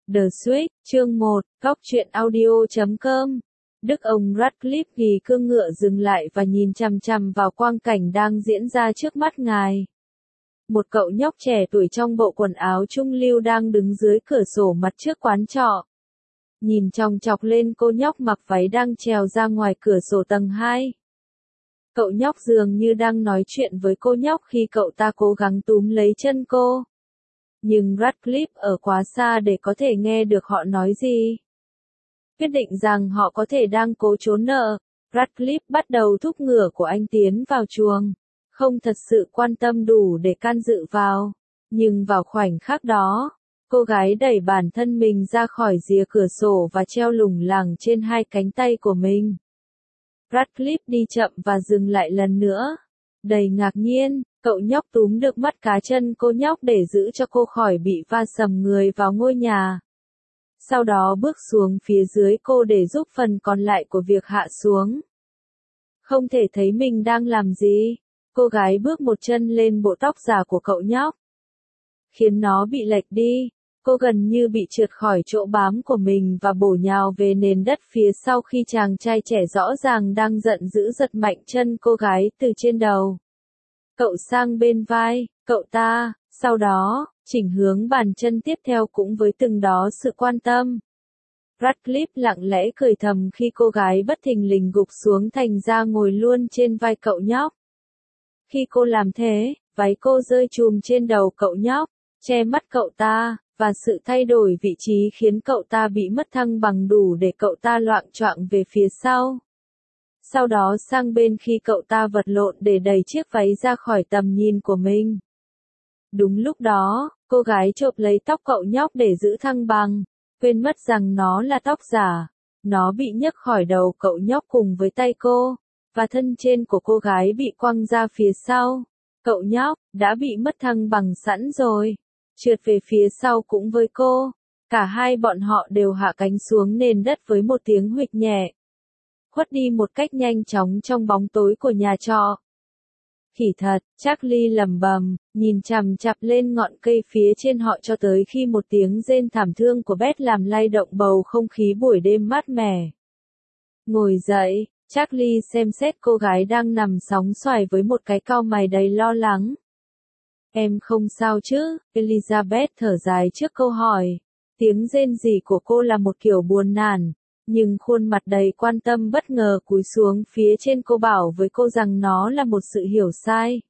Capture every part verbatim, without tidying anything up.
The Switch, chương một, góc truyện audio chấm com. Đức ông Radcliffe ghi cương ngựa dừng lại và nhìn chằm chằm vào quang cảnh đang diễn ra trước mắt ngài. Một cậu nhóc trẻ tuổi trong bộ quần áo trung lưu đang đứng dưới cửa sổ mặt trước quán trọ. Nhìn chòng chọc lên cô nhóc mặc váy đang trèo ra ngoài cửa sổ tầng hai. Cậu nhóc dường như đang nói chuyện với cô nhóc khi cậu ta cố gắng túm lấy chân cô. Nhưng Radcliffe ở quá xa để có thể nghe được họ nói gì. Quyết định rằng họ có thể đang cố trốn nợ, Radcliffe bắt đầu thúc ngựa của anh tiến vào chuồng, không thật sự quan tâm đủ để can dự vào. Nhưng vào khoảnh khắc đó, cô gái đẩy bản thân mình ra khỏi rìa cửa sổ và treo lủng lẳng trên hai cánh tay của mình. Radcliffe đi chậm và dừng lại lần nữa. Đầy ngạc nhiên, cậu nhóc túm được mắt cá chân cô nhóc để giữ cho cô khỏi bị va sầm người vào ngôi nhà. Sau đó bước xuống phía dưới cô để giúp phần còn lại của việc hạ xuống. Không thể thấy mình đang làm gì, cô gái bước một chân lên bộ tóc giả của cậu nhóc, khiến nó bị lệch đi. Cô gần như bị trượt khỏi chỗ bám của mình và bổ nhào về nền đất phía sau khi chàng trai trẻ rõ ràng đang giận dữ giật mạnh chân cô gái từ trên đầu cậu sang bên vai cậu ta, sau đó, chỉnh hướng bàn chân tiếp theo cũng với từng đó sự quan tâm. Radcliffe lặng lẽ cười thầm khi cô gái bất thình lình gục xuống thành ra ngồi luôn trên vai cậu nhóc. Khi cô làm thế, váy cô rơi chùm trên đầu cậu nhóc, che mắt cậu ta, và sự thay đổi vị trí khiến cậu ta bị mất thăng bằng đủ để cậu ta loạng choạng về phía sau. Sau đó sang bên khi cậu ta vật lộn để đẩy chiếc váy ra khỏi tầm nhìn của mình. Đúng lúc đó, cô gái chộp lấy tóc cậu nhóc để giữ thăng bằng, quên mất rằng nó là tóc giả. Nó bị nhấc khỏi đầu cậu nhóc cùng với tay cô, và thân trên của cô gái bị quăng ra phía sau. Cậu nhóc đã bị mất thăng bằng sẵn rồi, trượt về phía sau cũng với cô. Cả hai bọn họ đều hạ cánh xuống nền đất với một tiếng huỵch nhẹ, khuất đi một cách nhanh chóng trong bóng tối của nhà trọ. Khỉ thật, Charlie lẩm bẩm, nhìn chằm chặp lên ngọn cây phía trên họ cho tới khi một tiếng rên thảm thương của Beth làm lay động bầu không khí buổi đêm mát mẻ. Ngồi dậy, Charlie xem xét cô gái đang nằm sóng xoài với một cái cau mày đầy lo lắng. Em không sao chứ? Elizabeth thở dài trước câu hỏi. Tiếng rên rỉ của cô là một kiểu buồn nản, nhưng khuôn mặt đầy quan tâm bất ngờ cúi xuống phía trên cô bảo với cô rằng nó là một sự hiểu sai.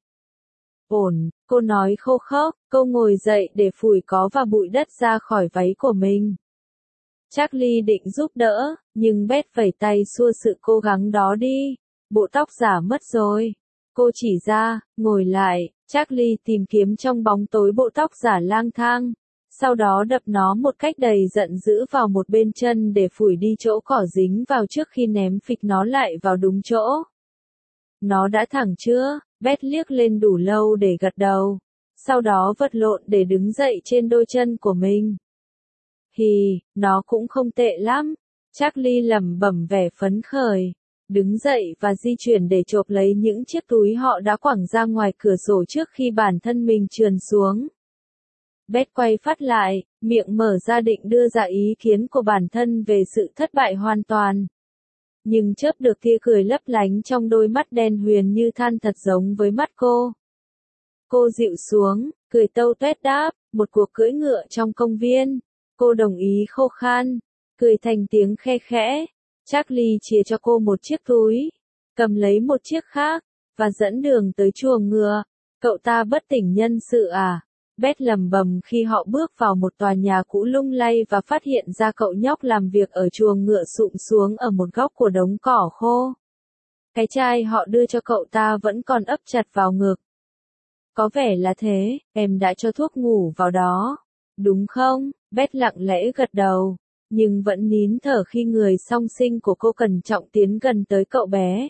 Ổn, cô nói khô khốc, cô ngồi dậy để phủi có và bụi đất ra khỏi váy của mình. Charlie định giúp đỡ, nhưng Beth vẩy tay xua sự cố gắng đó đi. Bộ tóc giả mất rồi. Cô chỉ ra, ngồi lại, Charlie tìm kiếm trong bóng tối bộ tóc giả lang thang. Sau đó đập nó một cách đầy giận dữ vào một bên chân để phủi đi chỗ cỏ dính vào trước khi ném phịch nó lại vào đúng chỗ. Nó đã thẳng chưa? Beth liếc lên đủ lâu để gật đầu. Sau đó vật lộn để đứng dậy trên đôi chân của mình. Hì, nó cũng không tệ lắm. Charlie lẩm bẩm vẻ phấn khởi. Đứng dậy và di chuyển để chộp lấy những chiếc túi họ đã quẳng ra ngoài cửa sổ trước khi bản thân mình trườn xuống. Beth quay phát lại, miệng mở ra định đưa ra ý kiến của bản thân về sự thất bại hoàn toàn. Nhưng chớp được tia cười lấp lánh trong đôi mắt đen huyền như than thật giống với mắt cô. Cô dịu xuống, cười tâu tuét đáp, một cuộc cưỡi ngựa trong công viên. Cô đồng ý khô khan, cười thành tiếng khe khẽ. Charlie chia cho cô một chiếc túi, cầm lấy một chiếc khác, và dẫn đường tới chuồng ngựa. Cậu ta bất tỉnh nhân sự à? Beth lẩm bẩm khi họ bước vào một tòa nhà cũ lung lay và phát hiện ra cậu nhóc làm việc ở chuồng ngựa sụp xuống ở một góc của đống cỏ khô. Cái chai họ đưa cho cậu ta vẫn còn ấp chặt vào ngực. Có vẻ là thế, em đã cho thuốc ngủ vào đó, đúng không? Beth lặng lẽ gật đầu, nhưng vẫn nín thở khi người song sinh của cô cẩn trọng tiến gần tới cậu bé.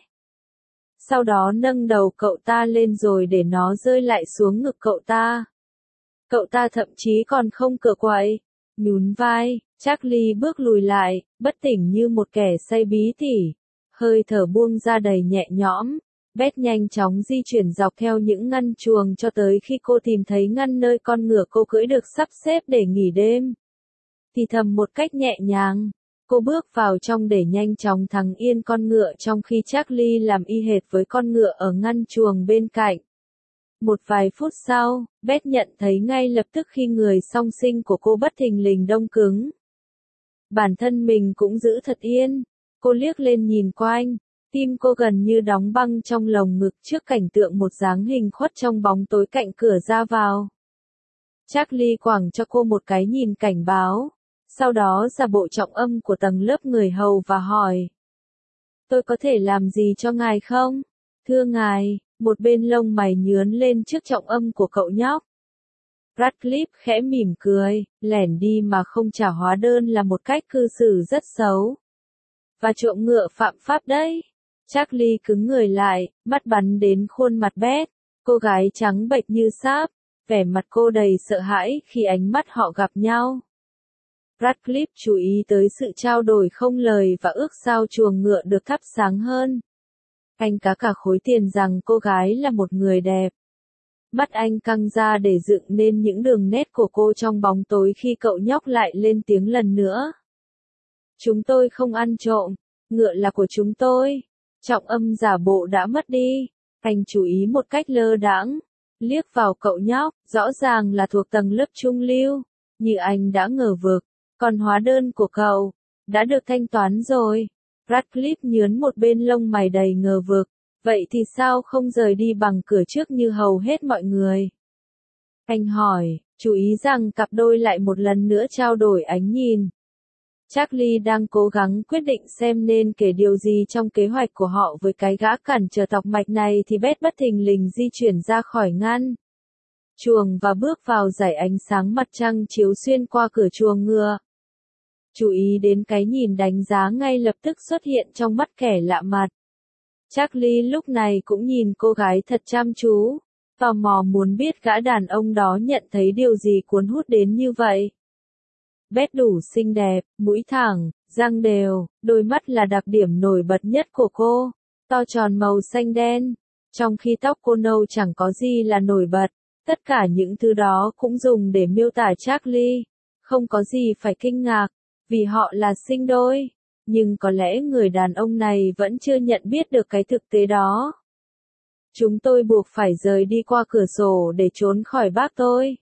Sau đó nâng đầu cậu ta lên rồi để nó rơi lại xuống ngực cậu ta. Cậu ta thậm chí còn không cựa quậy. Nhún vai, Charlie bước lùi lại, bất tỉnh như một kẻ say bí tỉ. Hơi thở buông ra đầy nhẹ nhõm. Beth nhanh chóng di chuyển dọc theo những ngăn chuồng cho tới khi cô tìm thấy ngăn nơi con ngựa cô cưỡi được sắp xếp để nghỉ đêm. thì thầm một cách nhẹ nhàng. Cô bước vào trong để nhanh chóng thắng yên con ngựa trong khi Charlie làm y hệt với con ngựa ở ngăn chuồng bên cạnh. Một vài phút sau, Beth nhận thấy ngay lập tức khi người song sinh của cô bất thình lình đông cứng. Bản thân mình cũng giữ thật yên. Cô liếc lên nhìn quanh, tim cô gần như đóng băng trong lồng ngực trước cảnh tượng một dáng hình khuất trong bóng tối cạnh cửa ra vào. Charlie quẳng cho cô một cái nhìn cảnh báo, sau đó giả bộ trọng âm của tầng lớp người hầu và hỏi. Tôi có thể làm gì cho ngài không? Thưa ngài, một bên lông mày nhướn lên trước trọng âm của cậu nhóc. Radcliffe khẽ mỉm cười, lẻn đi mà không trả hóa đơn là một cách cư xử rất xấu. Và trộm ngựa phạm pháp đấy. Charlie cứng người lại, mắt bắn đến khuôn mặt Beth, cô gái trắng bệch như sáp, vẻ mặt cô đầy sợ hãi khi ánh mắt họ gặp nhau. Radcliffe chú ý tới sự trao đổi không lời và ước sao chuồng ngựa được thắp sáng hơn. Anh cá cả khối tiền rằng cô gái là một người đẹp. Mắt anh căng ra để dựng nên những đường nét của cô trong bóng tối khi cậu nhóc lại lên tiếng lần nữa. Chúng tôi không ăn trộm, ngựa là của chúng tôi. Trọng âm giả bộ đã mất đi. Anh chú ý một cách lơ đãng, liếc vào cậu nhóc, rõ ràng là thuộc tầng lớp trung lưu, như anh đã ngờ vực. Còn hóa đơn của cậu, đã được thanh toán rồi. Radcliffe nhướn một bên lông mày đầy ngờ vực. Vậy thì sao không rời đi bằng cửa trước như hầu hết mọi người? Anh hỏi, chú ý rằng cặp đôi lại một lần nữa trao đổi ánh nhìn. Charlie đang cố gắng quyết định xem nên kể điều gì trong kế hoạch của họ với cái gã cản trở tọc mạch này thì Beth bất thình lình di chuyển ra khỏi ngăn chuồng và bước vào dải ánh sáng mặt trăng chiếu xuyên qua cửa chuồng ngựa. Chú ý đến cái nhìn đánh giá ngay lập tức xuất hiện trong mắt kẻ lạ mặt. Charlie lúc này cũng nhìn cô gái thật chăm chú, tò mò muốn biết gã đàn ông đó nhận thấy điều gì cuốn hút đến như vậy. Beth đủ xinh đẹp, mũi thẳng, răng đều, đôi mắt là đặc điểm nổi bật nhất của cô, to tròn màu xanh đen, trong khi tóc cô nâu chẳng có gì là nổi bật. Tất cả những thứ đó cũng dùng để miêu tả Charlie, không có gì phải kinh ngạc, vì họ là sinh đôi. Nhưng có lẽ người đàn ông này vẫn chưa nhận biết được cái thực tế đó. Chúng tôi buộc phải rời đi qua cửa sổ để trốn khỏi bác tôi.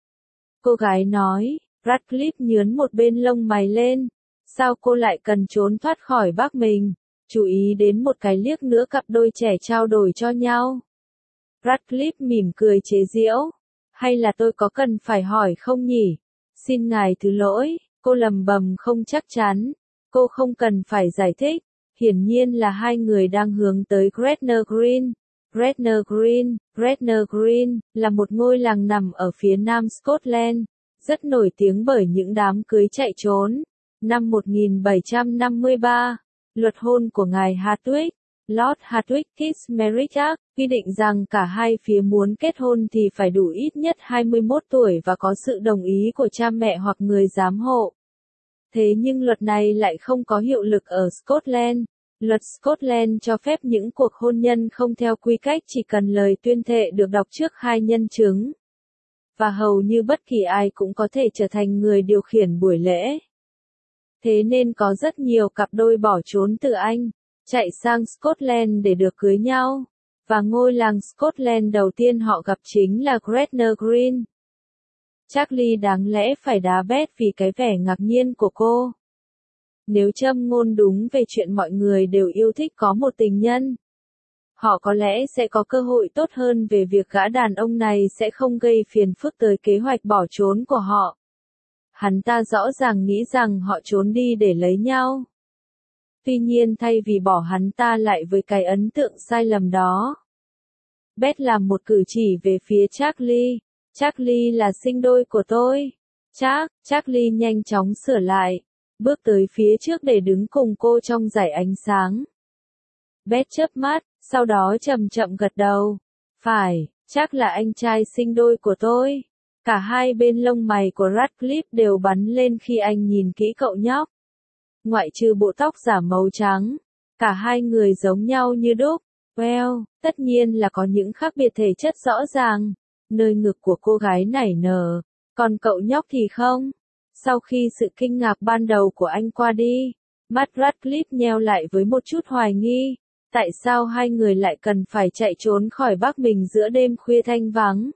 Cô gái nói, Radcliffe nhướn một bên lông mày lên. Sao cô lại cần trốn thoát khỏi bác mình? Chú ý đến một cái liếc nữa cặp đôi trẻ trao đổi cho nhau. Radcliffe mỉm cười chế giễu. Hay là tôi có cần phải hỏi không nhỉ? Xin ngài thứ lỗi, cô lầm bầm không chắc chắn. Cô không cần phải giải thích. Hiển nhiên là hai người đang hướng tới Gretna Green. Gretna Green, Gretna Green, là một ngôi làng nằm ở phía nam Scotland, rất nổi tiếng bởi những đám cưới chạy trốn. Năm một nghìn bảy trăm năm mươi ba, luật hôn của ngài Hardwick, Lord Hardwick Kiss Marriage Act, quy định rằng cả hai phía muốn kết hôn thì phải đủ ít nhất hai mươi mốt tuổi và có sự đồng ý của cha mẹ hoặc người giám hộ. Thế nhưng luật này lại không có hiệu lực ở Scotland. Luật Scotland cho phép những cuộc hôn nhân không theo quy cách chỉ cần lời tuyên thệ được đọc trước hai nhân chứng. Và hầu như bất kỳ ai cũng có thể trở thành người điều khiển buổi lễ. Thế nên có rất nhiều cặp đôi bỏ trốn từ Anh, chạy sang Scotland để được cưới nhau. Và ngôi làng Scotland đầu tiên họ gặp chính là Gretna Green. Charlie đáng lẽ phải đá Beth vì cái vẻ ngạc nhiên của cô. Nếu châm ngôn đúng về chuyện mọi người đều yêu thích có một tình nhân, họ có lẽ sẽ có cơ hội tốt hơn về việc gã đàn ông này sẽ không gây phiền phức tới kế hoạch bỏ trốn của họ. Hắn ta rõ ràng nghĩ rằng họ trốn đi để lấy nhau. Tuy nhiên thay vì bỏ hắn ta lại với cái ấn tượng sai lầm đó, Beth làm một cử chỉ về phía Charlie. Charlie là sinh đôi của tôi. Chắc, Charlie nhanh chóng sửa lại, bước tới phía trước để đứng cùng cô trong dải ánh sáng. Beth chớp mắt, sau đó chậm chậm gật đầu. Phải, chắc là anh trai sinh đôi của tôi. Cả hai bên lông mày của Radcliffe đều bắn lên khi anh nhìn kỹ cậu nhóc. Ngoại trừ bộ tóc giả màu trắng, cả hai người giống nhau như đúc. Well, tất nhiên là có những khác biệt thể chất rõ ràng. Nơi ngực của cô gái nảy nở, còn cậu nhóc thì không. Sau khi sự kinh ngạc ban đầu của anh qua đi, mắt Radcliffe nheo lại với một chút hoài nghi. Tại sao hai người lại cần phải chạy trốn khỏi bác mình giữa đêm khuya thanh vắng?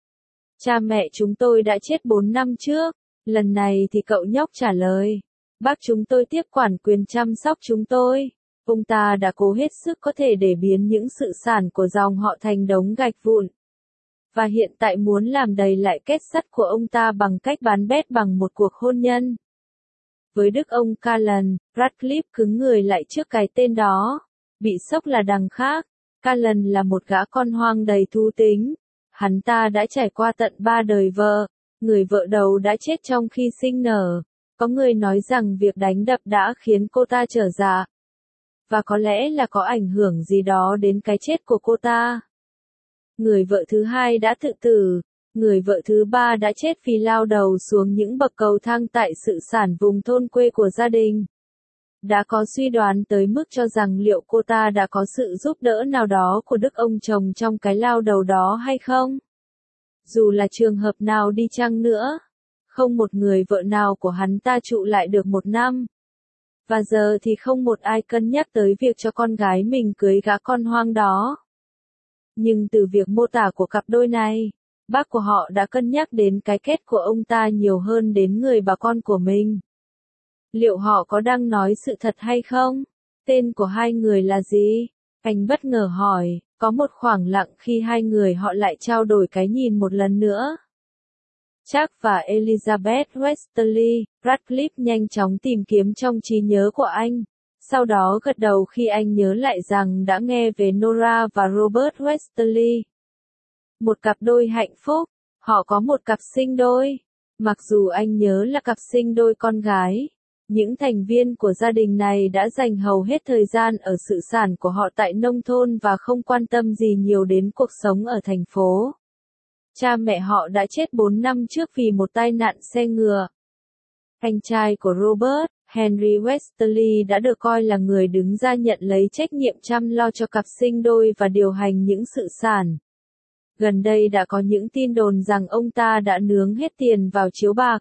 Cha mẹ chúng tôi đã chết bốn năm trước. Lần này thì cậu nhóc trả lời. Bác chúng tôi tiếp quản quyền chăm sóc chúng tôi. Ông ta đã cố hết sức có thể để biến những sự sản của dòng họ thành đống gạch vụn. Và hiện tại muốn làm đầy lại kết sắt của ông ta bằng cách bán bét bằng một cuộc hôn nhân. Với đức ông Callan, Radcliffe cứng người lại trước cái tên đó. Bị sốc là đằng khác. Callan là một gã con hoang đầy thú tính. Hắn ta đã trải qua tận ba đời vợ. Người vợ đầu đã chết trong khi sinh nở. Có người nói rằng việc đánh đập đã khiến cô ta trở dạ. Và có lẽ là có ảnh hưởng gì đó đến cái chết của cô ta. Người vợ thứ hai đã tự tử. Người vợ thứ ba đã chết vì lao đầu xuống những bậc cầu thang tại sự sản vùng thôn quê của gia đình. Đã có suy đoán tới mức cho rằng liệu cô ta đã có sự giúp đỡ nào đó của đức ông chồng trong cái lao đầu đó hay không? Dù là trường hợp nào đi chăng nữa, không một người vợ nào của hắn ta trụ lại được một năm. Và giờ thì không một ai cân nhắc tới việc cho con gái mình cưới gã con hoang đó. Nhưng từ việc mô tả của cặp đôi này, bác của họ đã cân nhắc đến cái kết của ông ta nhiều hơn đến người bà con của mình. Liệu họ có đang nói sự thật hay không? Tên của hai người là gì? Anh bất ngờ hỏi, có một khoảng lặng khi hai người họ lại trao đổi cái nhìn một lần nữa. Jack và Elizabeth Westerly, Radcliffe nhanh chóng tìm kiếm trong trí nhớ của anh. Sau đó gật đầu khi anh nhớ lại rằng đã nghe về Nora và Robert Westerly. Một cặp đôi hạnh phúc, họ có một cặp sinh đôi. Mặc dù anh nhớ là cặp sinh đôi con gái, những thành viên của gia đình này đã dành hầu hết thời gian ở sự sản của họ tại nông thôn và không quan tâm gì nhiều đến cuộc sống ở thành phố. Cha mẹ họ đã chết bốn năm trước vì một tai nạn xe ngựa. Anh trai của Robert, Henry Westerly đã được coi là người đứng ra nhận lấy trách nhiệm chăm lo cho cặp sinh đôi và điều hành những sự sản. Gần đây đã có những tin đồn rằng ông ta đã nướng hết tiền vào chiếu bạc.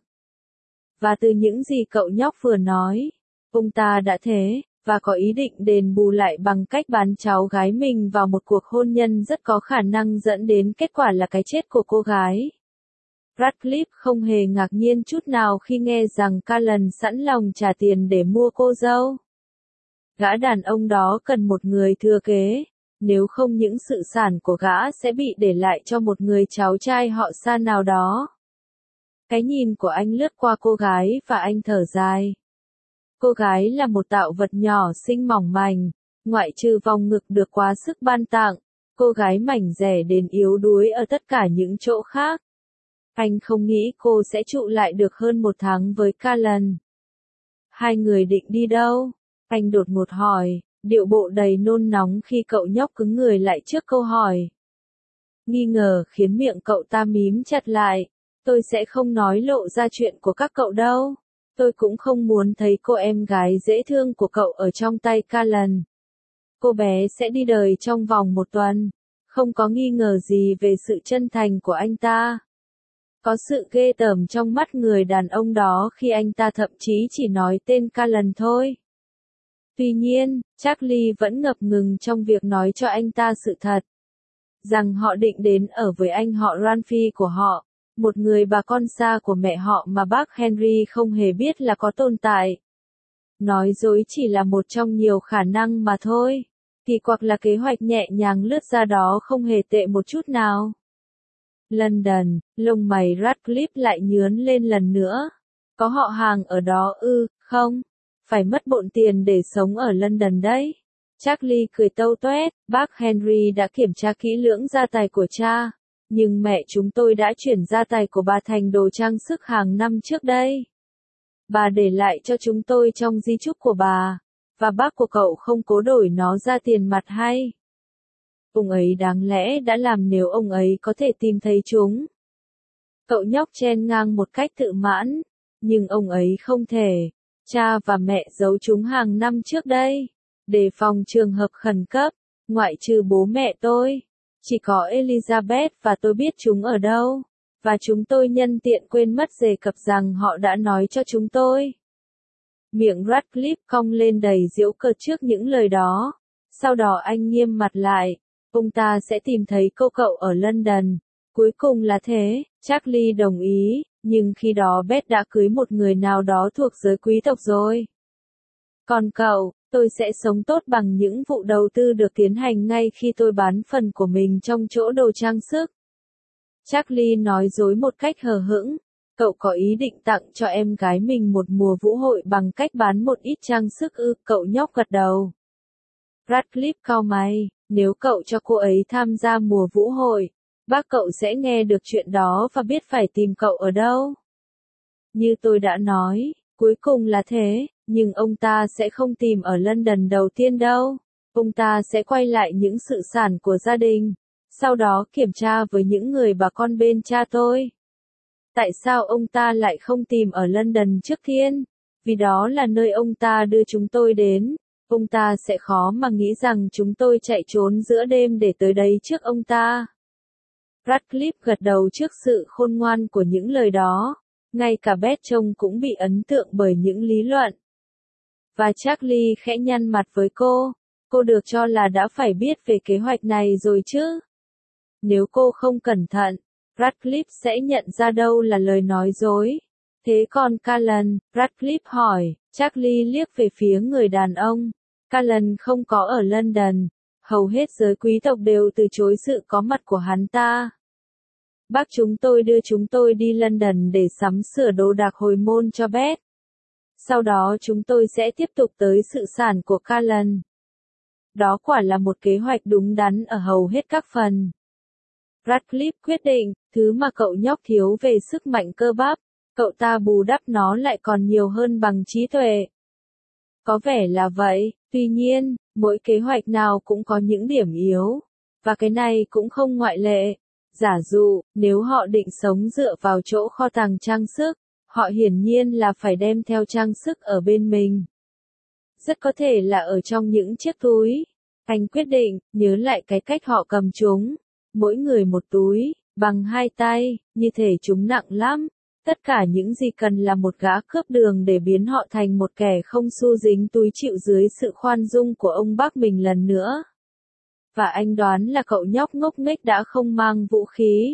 Và từ những gì cậu nhóc vừa nói, ông ta đã thế, và có ý định đền bù lại bằng cách bán cháu gái mình vào một cuộc hôn nhân rất có khả năng dẫn đến kết quả là cái chết của cô gái. Radcliffe không hề ngạc nhiên chút nào khi nghe rằng Callan sẵn lòng trả tiền để mua cô dâu. Gã đàn ông đó cần một người thừa kế, nếu không những sự sản của gã sẽ bị để lại cho một người cháu trai họ xa nào đó. Cái nhìn của anh lướt qua cô gái và anh thở dài. Cô gái là một tạo vật nhỏ xinh mỏng manh, ngoại trừ vòng ngực được quá sức ban tặng, cô gái mảnh dẻ đến yếu đuối ở tất cả những chỗ khác. Anh không nghĩ cô sẽ trụ lại được hơn một tháng với Callan. Hai người định đi đâu? Anh đột ngột hỏi, điệu bộ đầy nôn nóng khi cậu nhóc cứng người lại trước câu hỏi. Nghi ngờ khiến miệng cậu ta mím chặt lại. Tôi sẽ không nói lộ ra chuyện của các cậu đâu. Tôi cũng không muốn thấy cô em gái dễ thương của cậu ở trong tay Callan. Cô bé sẽ đi đời trong vòng một tuần. Không có nghi ngờ gì về sự chân thành của anh ta. Có sự ghê tởm trong mắt người đàn ông đó khi anh ta thậm chí chỉ nói tên Callan thôi. Tuy nhiên, Charlie vẫn ngập ngừng trong việc nói cho anh ta sự thật. Rằng họ định đến ở với anh họ Ranfi của họ. Một người bà con xa của mẹ họ mà bác Henry không hề biết là có tồn tại. Nói dối chỉ là một trong nhiều khả năng mà thôi. Thì hoặc là kế hoạch nhẹ nhàng lướt ra đó không hề tệ một chút nào. London, lông mày Radcliffe lại nhướn lên lần nữa. Có họ hàng ở đó ư, không? Phải mất bộn tiền để sống ở London đấy. Charlie cười tâu toét, bác Henry đã kiểm tra kỹ lưỡng gia tài của cha. Nhưng mẹ chúng tôi đã chuyển gia tài của bà thành đồ trang sức hàng năm trước đây. Bà để lại cho chúng tôi trong di chúc của bà, và bác của cậu không cố đổi nó ra tiền mặt hay? Ông ấy đáng lẽ đã làm nếu ông ấy có thể tìm thấy chúng. Cậu nhóc chen ngang một cách tự mãn, nhưng ông ấy không thể. Cha và mẹ giấu chúng hàng năm trước đây, để phòng trường hợp khẩn cấp, ngoại trừ bố mẹ tôi. Chỉ có Elizabeth và tôi biết chúng ở đâu. Và chúng tôi nhân tiện quên mất đề cập rằng họ đã nói cho chúng tôi. Miệng Radcliffe cong lên đầy giễu cợt trước những lời đó. Sau đó anh nghiêm mặt lại. Ông ta sẽ tìm thấy cô cậu ở London. Cuối cùng là thế, Charlie đồng ý, nhưng khi đó Beth đã cưới một người nào đó thuộc giới quý tộc rồi. Còn cậu, tôi sẽ sống tốt bằng những vụ đầu tư được tiến hành ngay khi tôi bán phần của mình trong chỗ đồ trang sức. Charlie nói dối một cách hờ hững. Cậu có ý định tặng cho em gái mình một mùa vũ hội bằng cách bán một ít trang sức ư? Cậu nhóc gật đầu. Radcliffe cau mày, nếu cậu cho cô ấy tham gia mùa vũ hội, bác cậu sẽ nghe được chuyện đó và biết phải tìm cậu ở đâu. Như tôi đã nói, cuối cùng là thế, nhưng ông ta sẽ không tìm ở London đầu tiên đâu. Ông ta sẽ quay lại những sự sản của gia đình, sau đó kiểm tra với những người bà con bên cha tôi. Tại sao ông ta lại không tìm ở London trước tiên? Vì đó là nơi ông ta đưa chúng tôi đến. Ông ta sẽ khó mà nghĩ rằng chúng tôi chạy trốn giữa đêm để tới đấy trước ông ta. Radcliffe gật đầu trước sự khôn ngoan của những lời đó. Ngay cả Beth trông cũng bị ấn tượng bởi những lý luận. Và Charlie khẽ nhăn mặt với cô. Cô được cho là đã phải biết về kế hoạch này rồi chứ. Nếu cô không cẩn thận, Radcliffe sẽ nhận ra đâu là lời nói dối. Thế còn Callan, Radcliffe hỏi, Charlie liếc về phía người đàn ông. Callan không có ở London. Hầu hết giới quý tộc đều từ chối sự có mặt của hắn ta. Bác chúng tôi đưa chúng tôi đi London để sắm sửa đồ đạc hồi môn cho Beth. Sau đó chúng tôi sẽ tiếp tục tới sự sản của Callan. Đó quả là một kế hoạch đúng đắn ở hầu hết các phần. Radcliffe quyết định, thứ mà cậu nhóc thiếu về sức mạnh cơ bắp, cậu ta bù đắp nó lại còn nhiều hơn bằng trí tuệ. Có vẻ là vậy, tuy nhiên, mỗi kế hoạch nào cũng có những điểm yếu, và cái này cũng không ngoại lệ. Giả dụ, nếu họ định sống dựa vào chỗ kho tàng trang sức, họ hiển nhiên là phải đem theo trang sức ở bên mình. Rất có thể là ở trong những chiếc túi. Anh quyết định, nhớ lại cái cách họ cầm chúng. Mỗi người một túi, bằng hai tay, như thể chúng nặng lắm. Tất cả những gì cần là một gã cướp đường để biến họ thành một kẻ không xu dính túi chịu dưới sự khoan dung của ông bác mình lần nữa. Và anh đoán là cậu nhóc ngốc nghếch đã không mang vũ khí.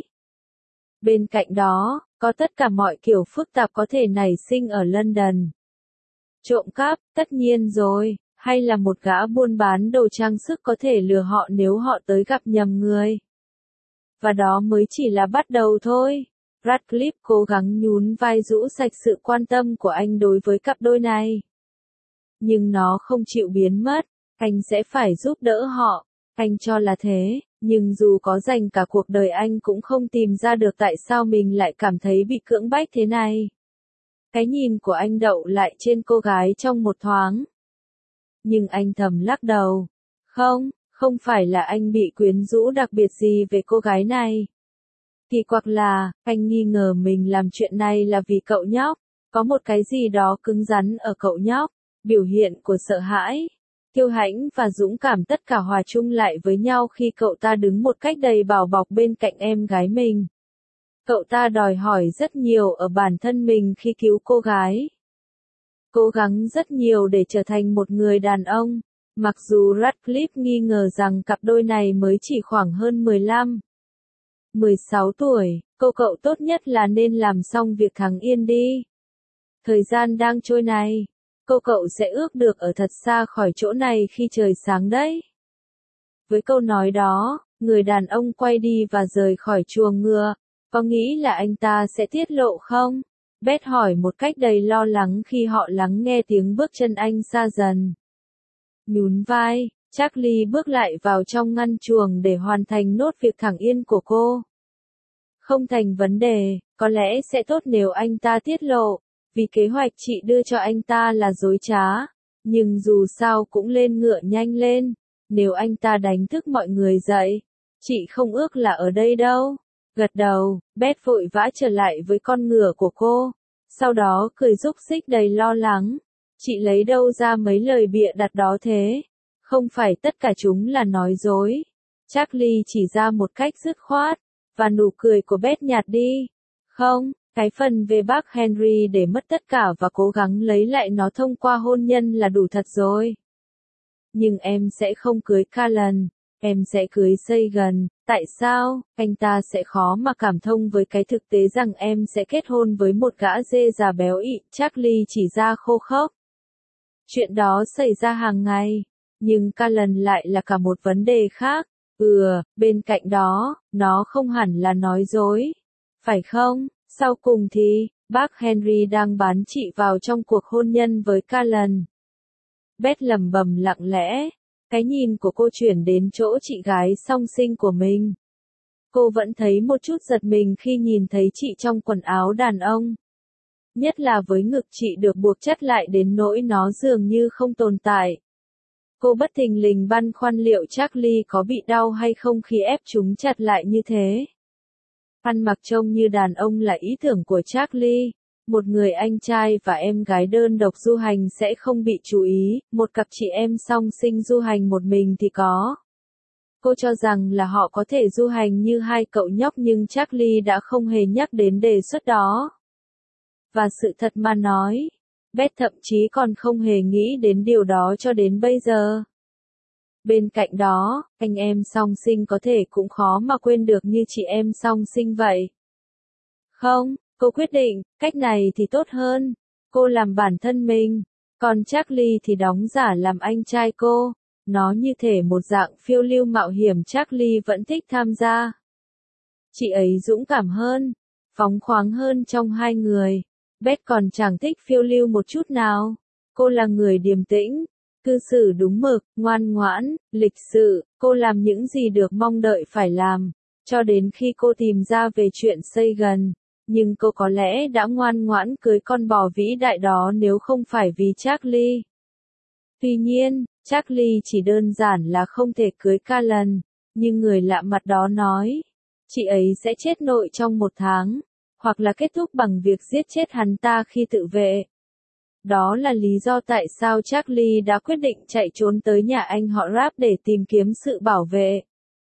Bên cạnh đó, có tất cả mọi kiểu phức tạp có thể nảy sinh ở London. Trộm cắp, tất nhiên rồi, hay là một gã buôn bán đồ trang sức có thể lừa họ nếu họ tới gặp nhầm người. Và đó mới chỉ là bắt đầu thôi. Radcliffe cố gắng nhún vai rũ sạch sự quan tâm của anh đối với cặp đôi này. Nhưng nó không chịu biến mất, anh sẽ phải giúp đỡ họ. Anh cho là thế, nhưng dù có dành cả cuộc đời anh cũng không tìm ra được tại sao mình lại cảm thấy bị cưỡng bách thế này. Cái nhìn của anh đậu lại trên cô gái trong một thoáng. Nhưng anh thầm lắc đầu. Không, không phải là anh bị quyến rũ đặc biệt gì về cô gái này. Kỳ quặc là, anh nghi ngờ mình làm chuyện này là vì cậu nhóc. Có một cái gì đó cứng rắn ở cậu nhóc, biểu hiện của sợ hãi, kiêu hãnh và dũng cảm tất cả hòa chung lại với nhau khi cậu ta đứng một cách đầy bảo bọc bên cạnh em gái mình. Cậu ta đòi hỏi rất nhiều ở bản thân mình khi cứu cô gái. Cố gắng rất nhiều để trở thành một người đàn ông, mặc dù Radcliffe nghi ngờ rằng cặp đôi này mới chỉ khoảng hơn mười lăm, mười sáu tuổi, cô cậu tốt nhất là nên làm xong việc thằng Yên đi. Thời gian đang trôi này, cô cậu sẽ ước được ở thật xa khỏi chỗ này khi trời sáng đấy. Với câu nói đó, người đàn ông quay đi và rời khỏi chuồng ngựa. Có nghĩ là anh ta sẽ tiết lộ không? Beth hỏi một cách đầy lo lắng khi họ lắng nghe tiếng bước chân anh xa dần. Nhún vai, Charlie bước lại vào trong ngăn chuồng để hoàn thành nốt việc thẳng Yên của cô. Không thành vấn đề, có lẽ sẽ tốt nếu anh ta tiết lộ, vì kế hoạch chị đưa cho anh ta là dối trá. Nhưng dù sao cũng lên ngựa nhanh lên, nếu anh ta đánh thức mọi người dậy. Chị không ước là ở đây đâu. Gật đầu, Beth vội vã trở lại với con ngựa của cô. Sau đó cười rúc rích đầy lo lắng. Chị lấy đâu ra mấy lời bịa đặt đó thế? Không phải tất cả chúng là nói dối. Charlie chỉ ra một cách dứt khoát, và nụ cười của Beth nhạt đi. Không, cái phần về bác Henry để mất tất cả và cố gắng lấy lại nó thông qua hôn nhân là đủ thật rồi. Nhưng em sẽ không cưới Callan, em sẽ cưới Sagan. Tại sao? Anh ta sẽ khó mà cảm thông với cái thực tế rằng em sẽ kết hôn với một gã dê già béo ị, Charlie chỉ ra khô khốc. Chuyện đó xảy ra hàng ngày, nhưng Callan lại là cả một vấn đề khác. Ừ, bên cạnh đó, nó không hẳn là nói dối. Phải không? Sau cùng thì, bác Henry đang bán chị vào trong cuộc hôn nhân với Callan. Beth lẩm bẩm lặng lẽ, cái nhìn của cô chuyển đến chỗ chị gái song sinh của mình. Cô vẫn thấy một chút giật mình khi nhìn thấy chị trong quần áo đàn ông. Nhất là với ngực chị được buộc chặt lại đến nỗi nó dường như không tồn tại. Cô bất thình lình băn khoăn liệu Charlie có bị đau hay không khi ép chúng chặt lại như thế. Ăn mặc trông như đàn ông là ý tưởng của Charlie. Một người anh trai và em gái đơn độc du hành sẽ không bị chú ý, một cặp chị em song sinh du hành một mình thì có. Cô cho rằng là họ có thể du hành như hai cậu nhóc nhưng Charlie đã không hề nhắc đến đề xuất đó. Và sự thật mà nói, Beth thậm chí còn không hề nghĩ đến điều đó cho đến bây giờ. Bên cạnh đó, anh em song sinh có thể cũng khó mà quên được như chị em song sinh vậy. Không, cô quyết định, cách này thì tốt hơn. Cô làm bản thân mình, còn Charlie thì đóng giả làm anh trai cô. Nó như thể một dạng phiêu lưu mạo hiểm Charlie vẫn thích tham gia. Chị ấy dũng cảm hơn, phóng khoáng hơn trong hai người. Beth còn chẳng thích phiêu lưu một chút nào. Cô là người điềm tĩnh, cư xử đúng mực, ngoan ngoãn, lịch sự. Cô làm những gì được mong đợi phải làm, cho đến khi cô tìm ra về chuyện Sagan. Nhưng cô có lẽ đã ngoan ngoãn cưới con bò vĩ đại đó nếu không phải vì Charlie. Tuy nhiên, Charlie chỉ đơn giản là không thể cưới Callan, nhưng người lạ mặt đó nói, chị ấy sẽ chết nội trong một tháng, hoặc là kết thúc bằng việc giết chết hắn ta khi tự vệ. Đó là lý do tại sao Charlie đã quyết định chạy trốn tới nhà anh họ Rapp để tìm kiếm sự bảo vệ.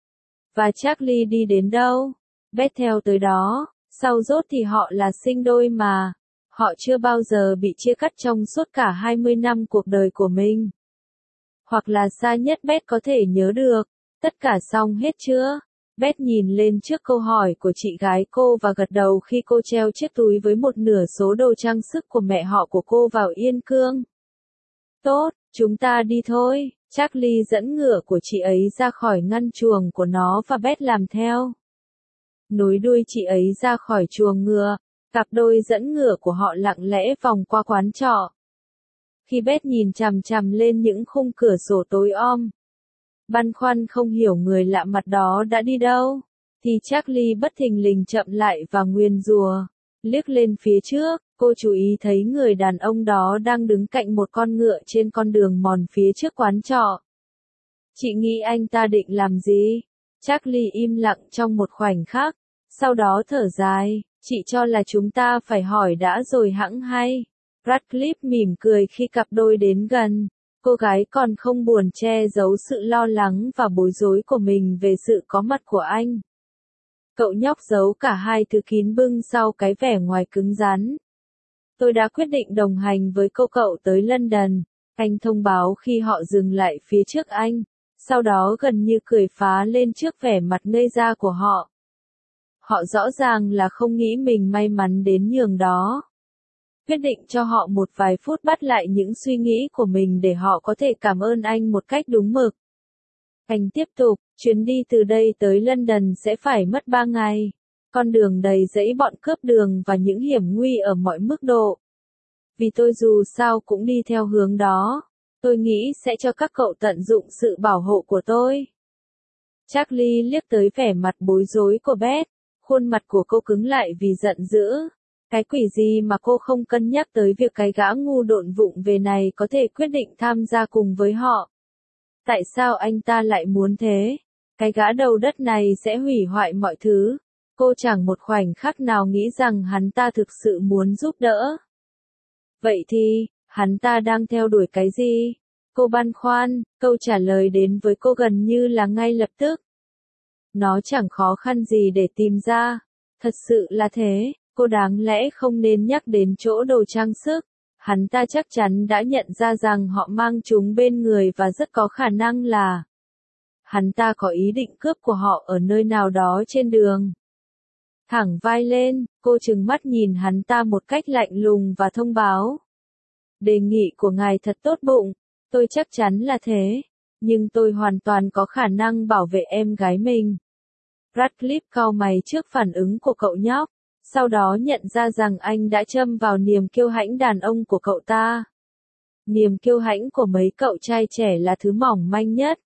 Và Charlie đi đến đâu? Beth theo tới đó, sau rốt thì họ là sinh đôi mà. Họ chưa bao giờ bị chia cắt trong suốt cả hai mươi năm cuộc đời của mình. Hoặc là xa nhất Beth có thể nhớ được. Tất cả xong hết chưa? Beth nhìn lên trước câu hỏi của chị gái cô và gật đầu khi cô treo chiếc túi với một nửa số đồ trang sức của mẹ họ của cô vào yên cương. Tốt, chúng ta đi thôi. Charlie dẫn ngựa của chị ấy ra khỏi ngăn chuồng của nó và Beth làm theo. Nối đuôi chị ấy ra khỏi chuồng ngựa, cặp đôi dẫn ngựa của họ lặng lẽ vòng qua quán trọ. Khi Beth nhìn chằm chằm lên những khung cửa sổ tối om, băn khoăn không hiểu người lạ mặt đó đã đi đâu, thì Charlie bất thình lình chậm lại và nguyền rủa. Liếc lên phía trước, cô chú ý thấy người đàn ông đó đang đứng cạnh một con ngựa trên con đường mòn phía trước quán trọ. Chị nghĩ anh ta định làm gì? Charlie im lặng trong một khoảnh khắc, sau đó thở dài, chị cho là chúng ta phải hỏi đã rồi hẵng hay. Radcliffe mỉm cười khi cặp đôi đến gần. Cô gái còn không buồn che giấu sự lo lắng và bối rối của mình về sự có mặt của anh. Cậu nhóc giấu cả hai thứ kín bưng sau cái vẻ ngoài cứng rắn. Tôi đã quyết định đồng hành với cô cậu tới London, anh thông báo khi họ dừng lại phía trước anh, sau đó gần như cười phá lên trước vẻ mặt ngây ra của họ. Họ rõ ràng là không nghĩ mình may mắn đến nhường đó. Quyết định cho họ một vài phút bắt lại những suy nghĩ của mình để họ có thể cảm ơn anh một cách đúng mực. Anh tiếp tục, chuyến đi từ đây tới London sẽ phải mất ba ngày. Con đường đầy rẫy bọn cướp đường và những hiểm nguy ở mọi mức độ. Vì tôi dù sao cũng đi theo hướng đó. Tôi nghĩ sẽ cho các cậu tận dụng sự bảo hộ của tôi. Charlie liếc tới vẻ mặt bối rối của Beth. Khuôn mặt của cô cứng lại vì giận dữ. Cái quỷ gì mà cô không cân nhắc tới việc cái gã ngu độn vụng về này có thể quyết định tham gia cùng với họ. Tại sao anh ta lại muốn thế? Cái gã đầu đất này sẽ hủy hoại mọi thứ. Cô chẳng một khoảnh khắc nào nghĩ rằng hắn ta thực sự muốn giúp đỡ. Vậy thì, hắn ta đang theo đuổi cái gì? Cô băn khoăn, câu trả lời đến với cô gần như là ngay lập tức. Nó chẳng khó khăn gì để tìm ra. Thật sự là thế. cô đáng lẽ không nên nhắc đến chỗ đồ trang sức. Hắn ta chắc chắn đã nhận ra rằng họ mang chúng bên người và rất có khả năng là hắn ta có ý định cướp của họ ở nơi nào đó trên đường. Thẳng vai lên, cô trừng mắt nhìn hắn ta một cách lạnh lùng và thông báo. Đề nghị của ngài thật tốt bụng, tôi chắc chắn là thế, nhưng tôi hoàn toàn có khả năng bảo vệ em gái mình. Radcliffe cau mày trước phản ứng của cậu nhóc, sau đó nhận ra rằng anh đã châm vào niềm kiêu hãnh đàn ông của cậu ta. Niềm kiêu hãnh của mấy cậu trai trẻ là thứ mỏng manh nhất.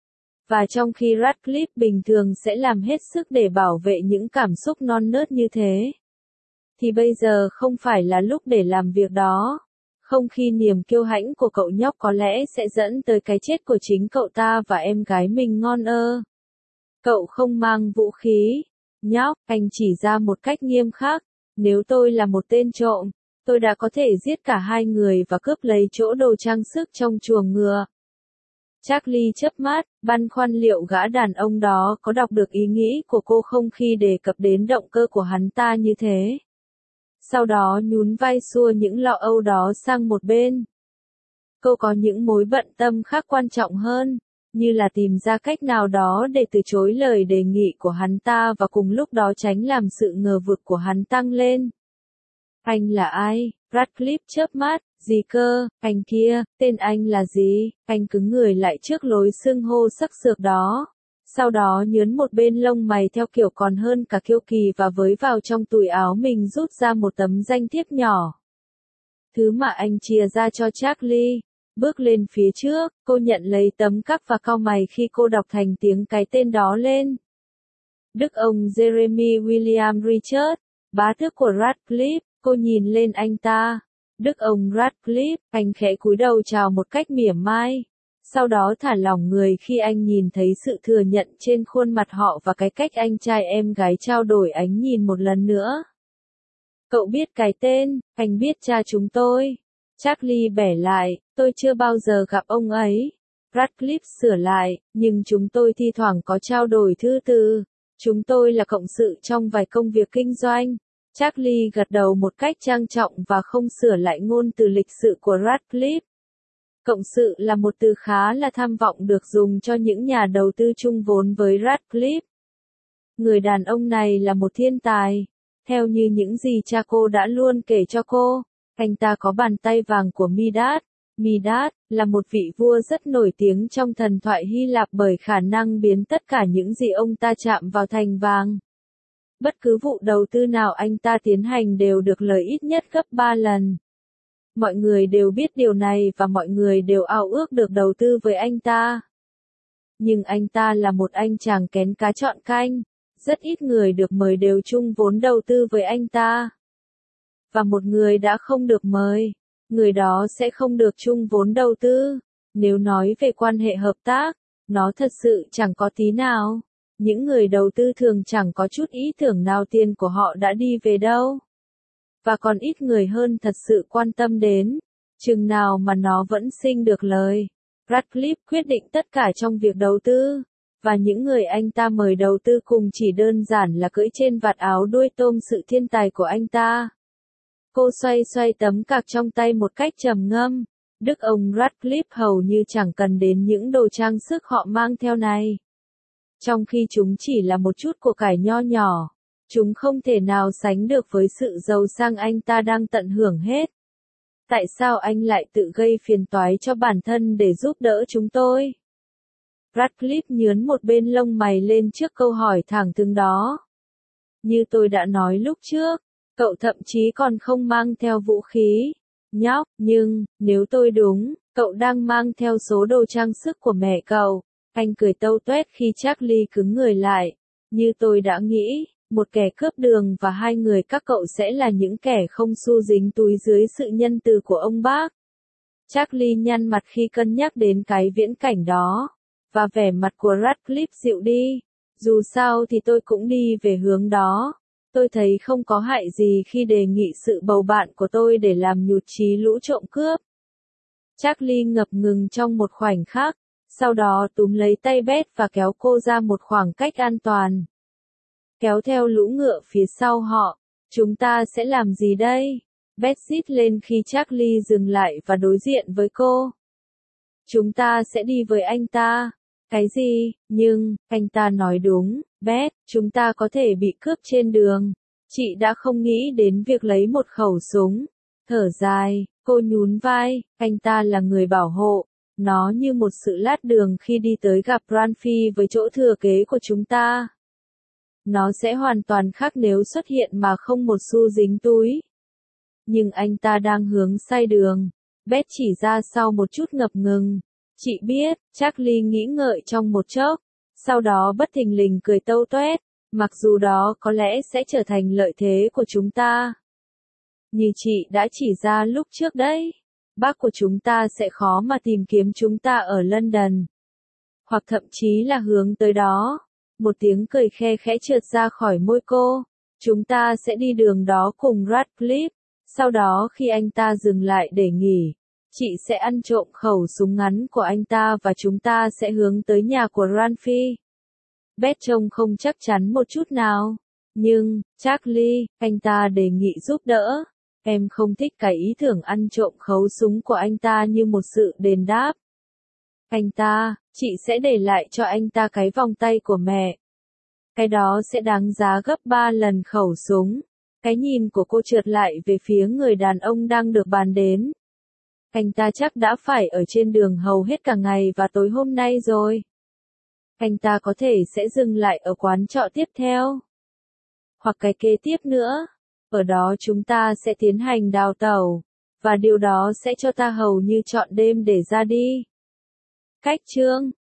Và trong khi Radcliffe bình thường sẽ làm hết sức để bảo vệ những cảm xúc non nớt như thế, thì bây giờ không phải là lúc để làm việc đó. Không khi niềm kiêu hãnh của cậu nhóc có lẽ sẽ dẫn tới cái chết của chính cậu ta và em gái mình ngon ơ. Cậu không mang vũ khí. Nhóc, anh chỉ ra một cách nghiêm khắc. Nếu tôi là một tên trộm, tôi đã có thể giết cả hai người và cướp lấy chỗ đồ trang sức trong chuồng ngựa. Charlie chớp mắt, băn khoăn liệu gã đàn ông đó có đọc được ý nghĩ của cô không khi đề cập đến động cơ của hắn ta như thế. Sau đó nhún vai xua những lo âu đó sang một bên. Cô có những mối bận tâm khác quan trọng hơn, như là tìm ra cách nào đó để từ chối lời đề nghị của hắn ta và cùng lúc đó tránh làm sự ngờ vực của hắn tăng lên. Anh là ai? Radcliffe chớp mắt, gì cơ, anh kia, tên anh là gì? Anh cứng người lại trước lối xưng hô sắc sược đó. Sau đó nhớn một bên lông mày theo kiểu còn hơn cả kiêu kỳ và với vào trong túi áo mình rút ra một tấm danh thiếp nhỏ. Thứ mà anh chia ra cho Charlie. Bước lên phía trước, cô nhận lấy tấm cắp và cau mày khi cô đọc thành tiếng cái tên đó lên. Đức ông Jeremy William Richard, bá tước của Radcliffe, cô nhìn lên anh ta. Đức ông Radcliffe, anh khẽ cúi đầu chào một cách mỉa mai. Sau đó thả lỏng người khi anh nhìn thấy sự thừa nhận trên khuôn mặt họ và cái cách anh trai em gái trao đổi ánh nhìn một lần nữa. Cậu biết cái tên, anh biết cha chúng tôi. Charlie bẻ lại, tôi chưa bao giờ gặp ông ấy. Radcliffe sửa lại, nhưng chúng tôi thi thoảng có trao đổi thư từ. Chúng tôi là cộng sự trong vài công việc kinh doanh. Charlie gật đầu một cách trang trọng và không sửa lại ngôn từ lịch sự của Radcliffe. Cộng sự là một từ khá là tham vọng được dùng cho những nhà đầu tư chung vốn với Radcliffe. Người đàn ông này là một thiên tài. Theo như những gì cha cô đã luôn kể cho cô, anh ta có bàn tay vàng của Midas. Midas là một vị vua rất nổi tiếng trong thần thoại Hy Lạp bởi khả năng biến tất cả những gì ông ta chạm vào thành vàng. Bất cứ vụ đầu tư nào anh ta tiến hành đều được lời ít nhất gấp ba lần. Mọi người đều biết điều này và mọi người đều ao ước được đầu tư với anh ta. Nhưng anh ta là một anh chàng kén cá chọn canh. Rất ít người được mời đều chung vốn đầu tư với anh ta. Và một người đã không được mời, người đó sẽ không được chung vốn đầu tư. Nếu nói về quan hệ hợp tác, nó thật sự chẳng có tí nào. Những người đầu tư thường chẳng có chút ý tưởng nào tiền của họ đã đi về đâu. Và còn ít người hơn thật sự quan tâm đến, chừng nào mà nó vẫn sinh được lời. Radcliffe quyết định tất cả trong việc đầu tư, và những người anh ta mời đầu tư cùng chỉ đơn giản là cưỡi trên vạt áo đuôi tôm sự thiên tài của anh ta. Cô xoay xoay tấm cạc trong tay một cách trầm ngâm. Đức ông Radcliffe hầu như chẳng cần đến những đồ trang sức họ mang theo này. Trong khi chúng chỉ là một chút của cải nho nhỏ, chúng không thể nào sánh được với sự giàu sang anh ta đang tận hưởng hết. Tại sao anh lại tự gây phiền toái cho bản thân để giúp đỡ chúng tôi? Radcliffe nhướn một bên lông mày lên trước câu hỏi thẳng thừng đó. Như tôi đã nói lúc trước, cậu thậm chí còn không mang theo vũ khí. Nhóc, nhưng, nếu tôi đúng, cậu đang mang theo số đồ trang sức của mẹ cậu. Anh cười tâu tuét khi Charlie cứng người lại. Như tôi đã nghĩ, một kẻ cướp đường và hai người các cậu sẽ là những kẻ không xu dính túi dưới sự nhân từ của ông bác. Charlie nhăn mặt khi cân nhắc đến cái viễn cảnh đó, và vẻ mặt của Radcliffe dịu đi. Dù sao thì tôi cũng đi về hướng đó. Tôi thấy không có hại gì khi đề nghị sự bầu bạn của tôi để làm nhụt chí lũ trộm cướp. Charlie ngập ngừng trong một khoảnh khắc, sau đó túm lấy tay Beth và kéo cô ra một khoảng cách an toàn. Kéo theo lũ ngựa phía sau họ, Chúng ta sẽ làm gì đây? Beth rít lên khi Charlie dừng lại và đối diện với cô. Chúng ta sẽ đi với anh ta. Cái gì? Nhưng, anh ta nói đúng, Beth, chúng ta có thể bị cướp trên đường. Chị đã không nghĩ đến việc lấy một khẩu súng. Thở dài, cô nhún vai, anh ta là người bảo hộ. Nó như một sự lát đường khi đi tới gặp Ranfi với chỗ thừa kế của chúng ta. Nó sẽ hoàn toàn khác nếu xuất hiện mà không một xu dính túi. Nhưng anh ta đang hướng sai đường. Beth chỉ ra sau một chút ngập ngừng. Chị biết, Charlie nghĩ ngợi trong một chốc. Sau đó bất thình lình cười tâu toét. Mặc dù đó có lẽ sẽ trở thành lợi thế của chúng ta. Như chị đã chỉ ra lúc trước đấy. Bác của chúng ta sẽ khó mà tìm kiếm chúng ta ở London. Hoặc thậm chí là hướng tới đó. Một tiếng cười khe khẽ trượt ra khỏi môi cô. Chúng ta sẽ đi đường đó cùng Radcliffe. Sau đó khi anh ta dừng lại để nghỉ, chị sẽ ăn trộm khẩu súng ngắn của anh ta và chúng ta sẽ hướng tới nhà của Ranfi. Beth trông không chắc chắn một chút nào. Nhưng, Charlie, anh ta đề nghị giúp đỡ. Em không thích cái ý tưởng ăn trộm khẩu súng của anh ta như một sự đền đáp. Anh ta, chị sẽ để lại cho anh ta cái vòng tay của mẹ. Cái đó sẽ đáng giá gấp ba lần khẩu súng. Cái nhìn của cô trượt lại về phía người đàn ông đang được bàn đến. Anh ta chắc đã phải ở trên đường hầu hết cả ngày và tối hôm nay rồi. Anh ta có thể sẽ dừng lại ở quán trọ tiếp theo. Hoặc cái kế tiếp nữa. Ở đó chúng ta sẽ tiến hành đào tẩu. Và điều đó sẽ cho ta hầu như trọn đêm để ra đi. Cách chương